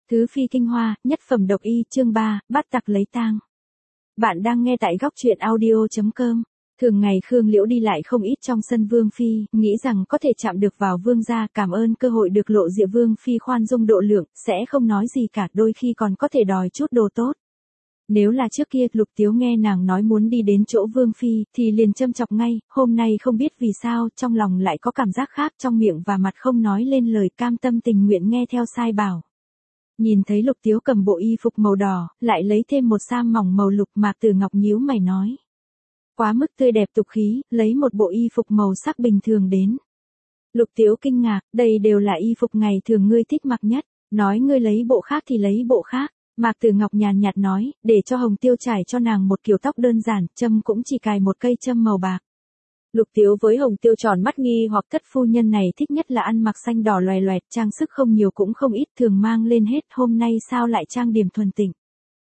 Thứ phi kinh hoa, nhất phẩm độc y, chương 3, bắt tặc lấy tang. Bạn đang nghe tại góc truyện audio.com. Thường ngày Khương Liễu đi lại không ít trong sân Vương Phi, nghĩ rằng có thể chạm được vào Vương gia, cảm ơn cơ hội được lộ diện. Vương Phi khoan dung độ lượng, sẽ không nói gì cả, đôi khi còn có thể đòi chút đồ tốt. Nếu là trước kia, Lục Tiếu nghe nàng nói muốn đi đến chỗ Vương Phi, thì liền châm chọc ngay, hôm nay không biết vì sao, trong lòng lại có cảm giác khác, trong miệng và mặt không nói lên lời, cam tâm tình nguyện nghe theo sai bảo. Nhìn thấy Lục Tiếu cầm bộ y phục màu đỏ, lại lấy thêm một sam mỏng màu lục, Mạc Tử Ngọc nhíu mày nói. Quá mức tươi đẹp tục khí, lấy một bộ y phục màu sắc bình thường đến. Lục Tiếu kinh ngạc, đây đều là y phục ngày thường ngươi thích mặc nhất, nói ngươi lấy bộ khác thì lấy bộ khác. Mạc Tử Ngọc nhàn nhạt nói, để cho Hồng Tiêu trải cho nàng một kiểu tóc đơn giản, châm cũng chỉ cài một cây châm màu bạc. Lục Tiếu với Hồng Tiêu tròn mắt nghi hoặc, thất phu nhân này thích nhất là ăn mặc xanh đỏ loè loẹt, trang sức không nhiều cũng không ít, thường mang lên hết, hôm nay sao lại trang điểm thuần tịnh.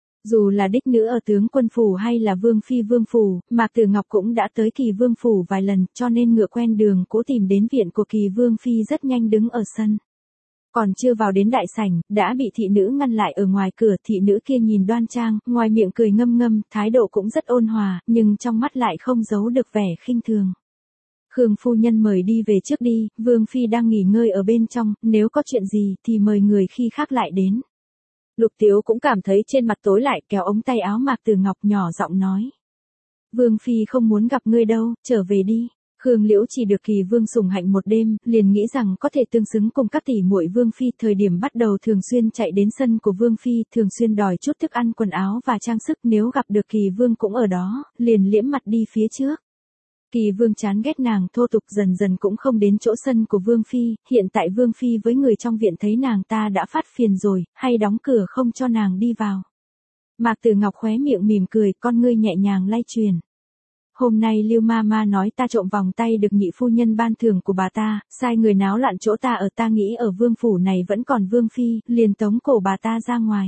Dù là đích nữ ở tướng quân phủ hay là Vương Phi vương phủ, Mạc Tử Ngọc cũng đã tới Kỳ Vương phủ vài lần, cho nên ngựa quen đường cố tìm đến viện của Kỳ Vương Phi, rất nhanh đứng ở sân. Còn chưa vào đến đại sảnh, đã bị thị nữ ngăn lại ở ngoài cửa. Thị nữ kia nhìn đoan trang, ngoài miệng cười ngâm ngâm, thái độ cũng rất ôn hòa, nhưng trong mắt lại không giấu được vẻ khinh thường. Khương phu nhân mời đi về trước đi, Vương Phi đang nghỉ ngơi ở bên trong, nếu có chuyện gì thì mời người khi khác lại đến. Lục Tiếu cũng cảm thấy trên mặt tối lại, kéo ống tay áo Mạc Tử Ngọc nhỏ giọng nói. Vương Phi không muốn gặp ngươi đâu, trở về đi. Khương Liễu chỉ được Kỳ Vương sủng hạnh một đêm, liền nghĩ rằng có thể tương xứng cùng các tỷ muội Vương Phi, thời điểm bắt đầu thường xuyên chạy đến sân của Vương Phi, thường xuyên đòi chút thức ăn, quần áo và trang sức, nếu gặp được Kỳ Vương cũng ở đó, liền liễm mặt đi phía trước. Kỳ Vương chán ghét nàng thô tục, dần dần cũng không đến chỗ sân của Vương Phi, hiện tại Vương Phi với người trong viện thấy nàng ta đã phát phiền rồi, hay đóng cửa không cho nàng đi vào. Mạc Tử Ngọc khóe miệng mỉm cười, con ngươi nhẹ nhàng lay truyền. Hôm nay Lưu Mama nói ta trộm vòng tay được nhị phu nhân ban thưởng của bà ta, sai người náo loạn chỗ ta ở, ta nghĩ ở Vương phủ này vẫn còn Vương Phi, liền tống cổ bà ta ra ngoài.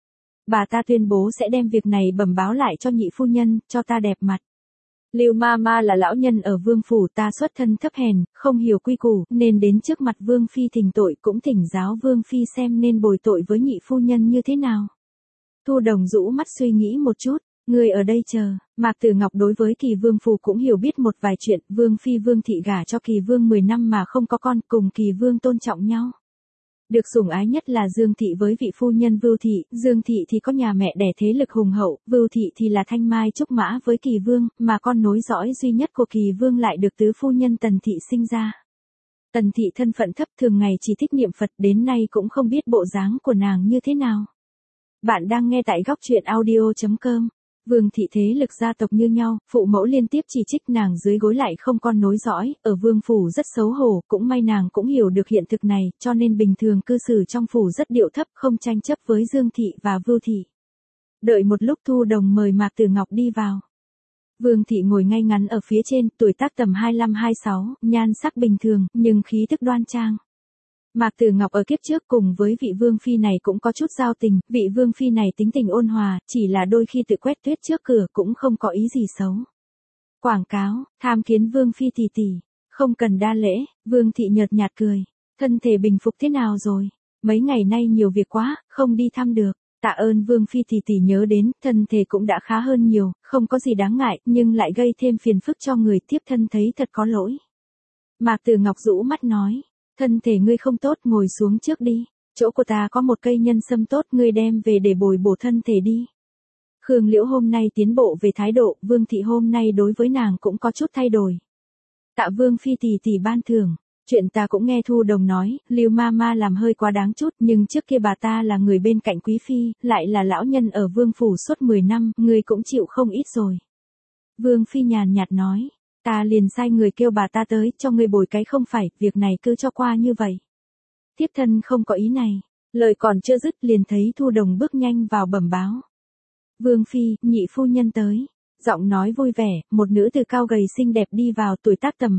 Bà ta tuyên bố sẽ đem việc này bẩm báo lại cho nhị phu nhân, cho ta đẹp mặt. Lưu Mama là lão nhân ở Vương phủ, ta xuất thân thấp hèn, không hiểu quy củ, nên đến trước mặt Vương Phi thỉnh tội, cũng thỉnh giáo Vương Phi xem nên bồi tội với nhị phu nhân như thế nào. Thu Đồng rũ mắt suy nghĩ một chút. Người ở đây chờ. Mạc Tử Ngọc đối với Kỳ Vương phủ cũng hiểu biết một vài chuyện, Vương Phi Vương Thị gả cho Kỳ Vương 10 năm mà không có con, cùng Kỳ Vương tôn trọng nhau. Được sủng ái nhất là Dương Thị với vị phu nhân Vưu Thị, Dương Thị thì có nhà mẹ đẻ thế lực hùng hậu, Vưu Thị thì là thanh mai trúc mã với Kỳ Vương, mà con nối dõi duy nhất của Kỳ Vương lại được tứ phu nhân Tần Thị sinh ra. Tần Thị thân phận thấp, thường ngày chỉ thích niệm Phật, đến nay cũng không biết bộ dáng của nàng như thế nào. Bạn đang nghe tại góc truyện audio.com. Vương Thị thế lực gia tộc như nhau, phụ mẫu liên tiếp chỉ trích nàng dưới gối lại không con nối dõi, ở Vương phủ rất xấu hổ, cũng may nàng cũng hiểu được hiện thực này, cho nên bình thường cư xử trong phủ rất điệu thấp, không tranh chấp với Dương Thị và Vưu Thị. Đợi một lúc Thu Đồng mời Mạc Tử Ngọc đi vào. Vương Thị ngồi ngay ngắn ở phía trên, tuổi tác tầm 25-26, nhan sắc bình thường, nhưng khí thức đoan trang. Mạc Tử Ngọc ở kiếp trước cùng với vị Vương Phi này cũng có chút giao tình, vị Vương Phi này tính tình ôn hòa, chỉ là đôi khi tự quét tuyết trước cửa cũng không có ý gì xấu. Quảng cáo, tham kiến Vương Phi tỷ tỷ, không cần đa lễ. Vương Thị nhợt nhạt cười, thân thể bình phục thế nào rồi, mấy ngày nay nhiều việc quá, không đi thăm được. Tạ ơn Vương Phi tỷ tỷ nhớ đến, thân thể cũng đã khá hơn nhiều, không có gì đáng ngại, nhưng lại gây thêm phiền phức cho người, tiếp thân thấy thật có lỗi. Mạc Tử Ngọc rũ mắt nói. Thân thể ngươi không tốt, ngồi xuống trước đi. Chỗ của ta có một cây nhân sâm tốt, ngươi đem về để bồi bổ thân thể đi. Khương Liễu hôm nay tiến bộ về thái độ, Vương Thị hôm nay đối với nàng cũng có chút thay đổi. Tạ Vương Phi tỷ tỷ ban thưởng. Chuyện ta cũng nghe Thu Đồng nói, Lưu Mama làm hơi quá đáng chút, nhưng trước kia bà ta là người bên cạnh quý phi, lại là lão nhân ở Vương phủ suốt 10 năm, ngươi cũng chịu không ít rồi. Vương Phi nhàn nhạt nói. Ta liền sai người kêu bà ta tới, cho ngươi bồi cái không phải, việc này cứ cho qua như vậy. Tiếp thân không có ý này, lời còn chưa dứt liền thấy Thu Đồng bước nhanh vào bẩm báo. Vương Phi, nhị phu nhân tới. Giọng nói vui vẻ, một nữ từ cao gầy xinh đẹp đi vào, tuổi tác tầm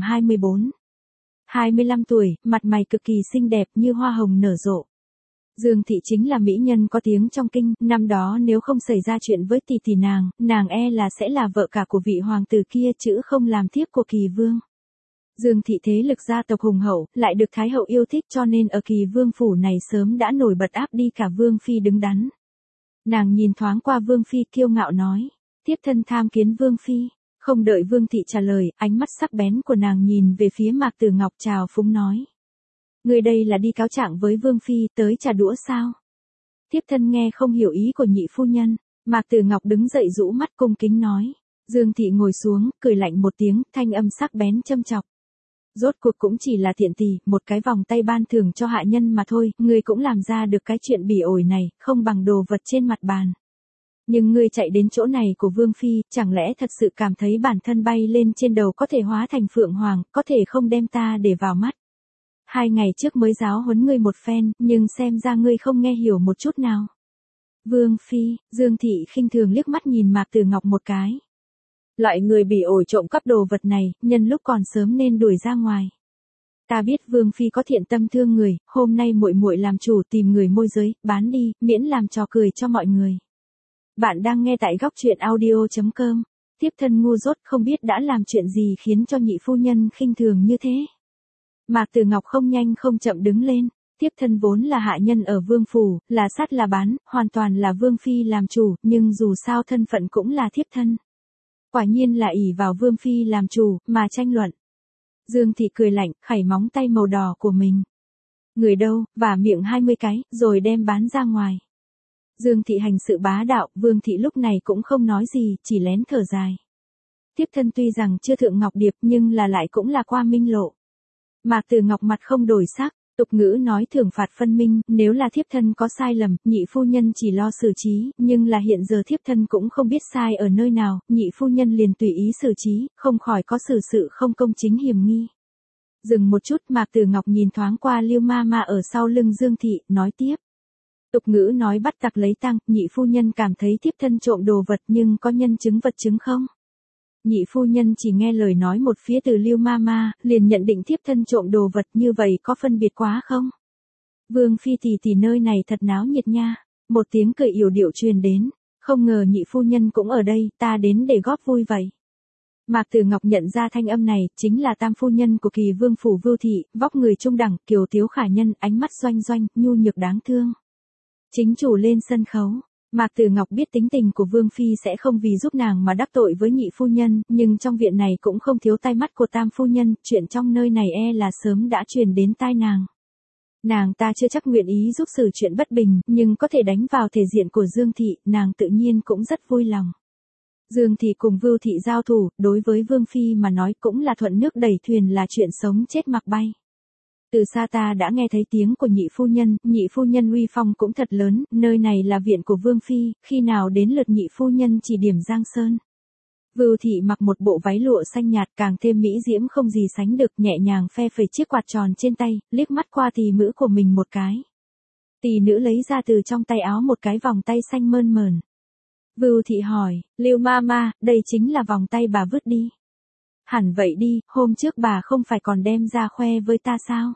24-25 tuổi, mặt mày cực kỳ xinh đẹp như hoa hồng nở rộ. Dương Thị chính là mỹ nhân có tiếng trong kinh, năm đó nếu không xảy ra chuyện với tỷ tỷ nàng e là sẽ là vợ cả của vị hoàng tử kia chứ không làm thiếp của Kỳ Vương. Dương thị thế lực gia tộc hùng hậu, lại được Thái hậu yêu thích cho nên ở Kỳ Vương phủ này sớm đã nổi bật áp đi cả Vương phi đứng đắn. Nàng nhìn thoáng qua Vương phi kiêu ngạo nói, thiếp thân tham kiến Vương phi. Không đợi Vương thị trả lời, ánh mắt sắc bén của nàng nhìn về phía Mạc Tử Ngọc trào phúng nói. Người đây là đi cáo trạng với Vương phi, tới trả đũa sao? Thiếp thân nghe không hiểu ý của nhị phu nhân. Mạc Tử Ngọc đứng dậy rũ mắt cung kính nói. Dương thị ngồi xuống, cười lạnh một tiếng, thanh âm sắc bén châm chọc. Rốt cuộc cũng chỉ là tiện tỳ, một cái vòng tay ban thưởng cho hạ nhân mà thôi, ngươi cũng làm ra được cái chuyện bỉ ổi này, không bằng đồ vật trên mặt bàn. Nhưng ngươi chạy đến chỗ này của Vương phi, chẳng lẽ thật sự cảm thấy bản thân bay lên trên đầu có thể hóa thành phượng hoàng, có thể không đem ta để vào mắt. 2 ngày trước mới giáo huấn ngươi một phen, nhưng xem ra ngươi không nghe hiểu một chút nào. Vương phi, Dương thị khinh thường liếc mắt nhìn Mạc Tử Ngọc một cái. Loại người bỉ ổi trộm cắp đồ vật này, nhân lúc còn sớm nên đuổi ra ngoài. Ta biết Vương phi có thiện tâm thương người, hôm nay muội muội làm chủ tìm người môi giới, bán đi, miễn làm trò cười cho mọi người. Bạn đang nghe tại góc truyện audio.com. Tiếp thân ngu dốt không biết đã làm chuyện gì khiến cho nhị phu nhân khinh thường như thế. Mạc Tử Ngọc không nhanh không chậm đứng lên. Tiếp thân vốn là hạ nhân ở Vương phủ, là sát là bán, hoàn toàn là Vương phi làm chủ, nhưng dù sao thân phận cũng là thiếp thân. Quả nhiên là ỷ vào Vương phi làm chủ, mà tranh luận. Dương thị cười lạnh, khảy móng tay màu đỏ của mình. Người đâu, và miệng 20 cái, rồi đem bán ra ngoài. Dương thị hành sự bá đạo, Vương thị lúc này cũng không nói gì, chỉ lén thở dài. Tiếp thân tuy rằng chưa thượng ngọc điệp nhưng là lại cũng là qua minh lộ. Mạc Tử Ngọc mặt không đổi sắc, tục ngữ nói thưởng phạt phân minh, nếu là thiếp thân có sai lầm, nhị phu nhân chỉ lo xử trí, nhưng là hiện giờ thiếp thân cũng không biết sai ở nơi nào, nhị phu nhân liền tùy ý xử trí, không khỏi có xử sự không công chính hiểm nghi. Dừng một chút, Mạc Tử Ngọc nhìn thoáng qua Lưu ma ma ở sau lưng Dương thị, nói tiếp. Tục ngữ nói bắt tặc lấy tang, nhị phu nhân cảm thấy thiếp thân trộm đồ vật nhưng có nhân chứng vật chứng không? Nhị phu nhân chỉ nghe lời nói một phía từ Lưu ma ma, liền nhận định thiếp thân trộm đồ vật, như vậy có phân biệt quá không? Vương phi tỷ nơi này thật náo nhiệt nha. Một tiếng cười yểu điệu truyền đến, không ngờ nhị phu nhân cũng ở đây, ta đến để góp vui vậy. Mạc Tử Ngọc nhận ra thanh âm này, chính là tam phu nhân của Kỳ Vương phủ Vưu thị, vóc người trung đẳng, kiều tiếu khả nhân, ánh mắt doanh doanh, nhu nhược đáng thương. Chính chủ lên sân khấu. Mạc Tử Ngọc biết tính tình của Vương phi sẽ không vì giúp nàng mà đắc tội với nhị phu nhân, nhưng trong viện này cũng không thiếu tai mắt của tam phu nhân, chuyện trong nơi này là sớm đã truyền đến tai nàng. Nàng ta chưa chắc nguyện ý giúp xử chuyện bất bình, nhưng có thể đánh vào thể diện của Dương thị, nàng tự nhiên cũng rất vui lòng. Dương thị cùng Vưu thị giao thủ, đối với Vương phi mà nói cũng là thuận nước đẩy thuyền, là chuyện sống chết mặc bay. Từ xa ta đã nghe thấy tiếng của nhị phu nhân uy phong cũng thật lớn, nơi này là viện của Vương phi, khi nào đến lượt nhị phu nhân chỉ điểm Giang Sơn. Vưu thị mặc một bộ váy lụa xanh nhạt càng thêm mỹ diễm không gì sánh được, nhẹ nhàng phe phẩy chiếc quạt tròn trên tay, liếc mắt qua tỳ nữ của mình một cái. Tỳ nữ lấy ra từ trong tay áo một cái vòng tay xanh mơn mởn. Vưu thị hỏi, Lưu ma ma, đây chính là vòng tay bà vứt đi. Hẳn vậy đi, hôm trước bà không phải còn đem ra khoe với ta sao?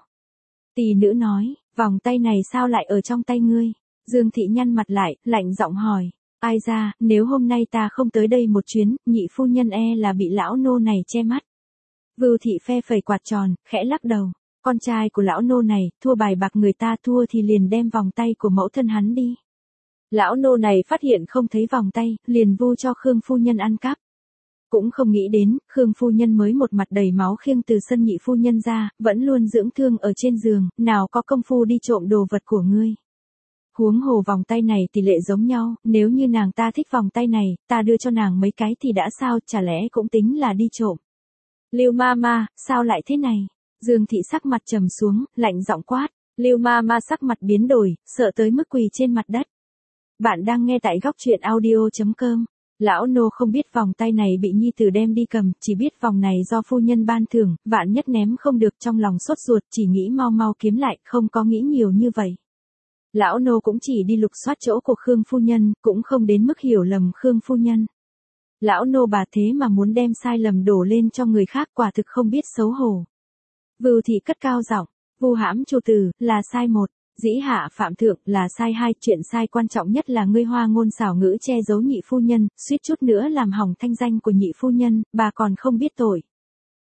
Tỳ nữ nói, vòng tay này sao lại ở trong tay ngươi? Dương thị nhăn mặt lại, lạnh giọng hỏi, ai ra, nếu hôm nay ta không tới đây một chuyến, nhị phu nhân là bị lão nô này che mắt. Vưu thị phe phẩy quạt tròn, khẽ lắc đầu, con trai của lão nô này, thua bài bạc người ta thua thì liền đem vòng tay của mẫu thân hắn đi. Lão nô này phát hiện không thấy vòng tay, liền vu cho Khương phu nhân ăn cắp. Cũng không nghĩ đến, Khương phu nhân mới một mặt đầy máu khiêng từ sân nhị phu nhân ra, vẫn luôn dưỡng thương ở trên giường, nào có công phu đi trộm đồ vật của ngươi. Huống hồ vòng tay này tỷ lệ giống nhau, nếu như nàng ta thích vòng tay này, ta đưa cho nàng mấy cái thì đã sao, chả lẽ cũng tính là đi trộm. Lưu ma ma, sao lại thế này? Dương thị sắc mặt trầm xuống, lạnh giọng quát. Lưu ma ma sắc mặt biến đổi, sợ tới mức quỳ trên mặt đất. Bạn đang nghe tại góc truyện audio.com. Lão nô không biết vòng tay này bị nhi tử đem đi cầm, chỉ biết vòng này do phu nhân ban thưởng, vạn nhất ném không được, trong lòng sốt ruột, chỉ nghĩ mau mau kiếm lại, không có nghĩ nhiều như vậy. Lão nô cũng chỉ đi lục soát chỗ của Khương phu nhân, cũng không đến mức hiểu lầm Khương phu nhân. Lão nô bà thế mà muốn đem sai lầm đổ lên cho người khác, quả thực không biết xấu hổ. Vưu thị cất cao giọng, vu hãm chủ tử, là sai một. Dĩ hạ phạm thượng, là sai hai. Chuyện sai quan trọng nhất là ngươi hoa ngôn xảo ngữ che giấu nhị phu nhân, suýt chút nữa làm hỏng thanh danh của nhị phu nhân, bà còn không biết tội.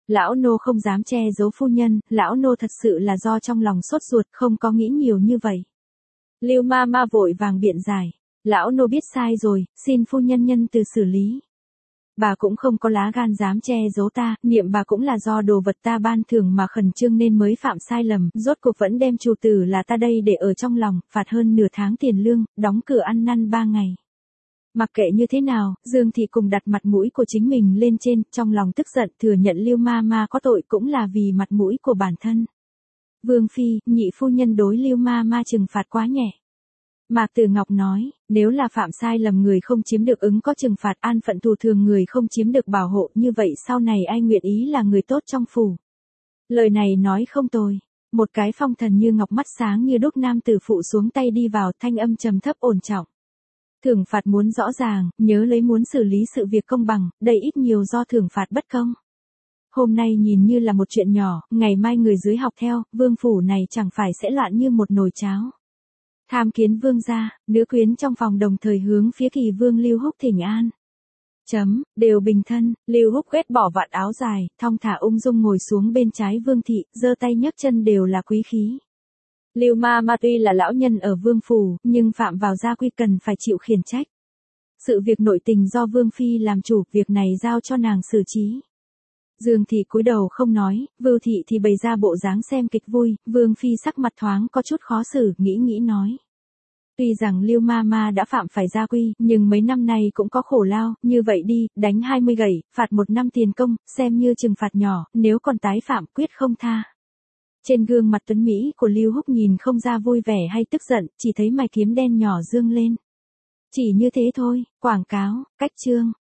Lão nô không dám che giấu phu nhân, lão nô thật sự là do trong lòng sốt ruột, không có nghĩ nhiều như vậy. Lưu ma ma vội vàng biện giải. Lão nô biết sai rồi, xin phu nhân nhân từ xử lý. Bà cũng không có lá gan dám che giấu ta, niệm bà cũng là do đồ vật ta ban thưởng mà khẩn trương nên mới phạm sai lầm, rốt cuộc vẫn đem chủ tử là ta đây để ở trong lòng, phạt hơn nửa tháng tiền lương, đóng cửa ăn năn 3 ngày. Mặc kệ như thế nào, Dương Thị cùng đặt mặt mũi của chính mình lên trên, trong lòng tức giận thừa nhận Lưu ma ma có tội cũng là vì mặt mũi của bản thân. Vương phi, nhị phu nhân đối Lưu ma ma trừng phạt quá nhẹ. Mạc Tử Ngọc nói, nếu là phạm sai lầm người không chiếm được ứng có trừng phạt, an phận thù thường người không chiếm được bảo hộ, như vậy sau này ai nguyện ý là người tốt trong phủ. Lời này nói không tồi. Một cái phong thần như ngọc mắt sáng như đúc nam tử phụ xuống tay đi vào, thanh âm trầm thấp ổn trọng. Thưởng phạt muốn rõ ràng, nhớ lấy muốn xử lý sự việc công bằng, đây ít nhiều do thưởng phạt bất công. Hôm nay nhìn như là một chuyện nhỏ, ngày mai người dưới học theo, vương phủ này chẳng phải sẽ loạn như một nồi cháo. Tham kiến vương gia, nữ quyến trong phòng đồng thời hướng phía Kỳ vương Lưu Húc thỉnh an. Đều bình thân, Lưu Húc quét bỏ vạt áo dài, thong thả ung dung ngồi xuống bên trái Vương thị, giơ tay nhấc chân đều là quý khí. Lưu ma ma tuy là lão nhân ở vương phủ, nhưng phạm vào gia quy cần phải chịu khiển trách. Sự việc nội tình do Vương phi làm chủ, việc này giao cho nàng xử trí. Dương thị cúi đầu không nói, Vưu thị thì bày ra bộ dáng xem kịch vui, Vương phi sắc mặt thoáng có chút khó xử, nghĩ nói. Tuy rằng Lưu ma ma đã phạm phải gia quy, nhưng mấy năm nay cũng có khổ lao, như vậy đi, đánh 20 gẩy, phạt 1 năm tiền công, xem như trừng phạt nhỏ, nếu còn tái phạm quyết không tha. Trên gương mặt tuấn Mỹ của Lưu Húc nhìn không ra vui vẻ hay tức giận, chỉ thấy mày kiếm đen nhỏ dương lên. Chỉ như thế thôi, quảng cáo, cách chương.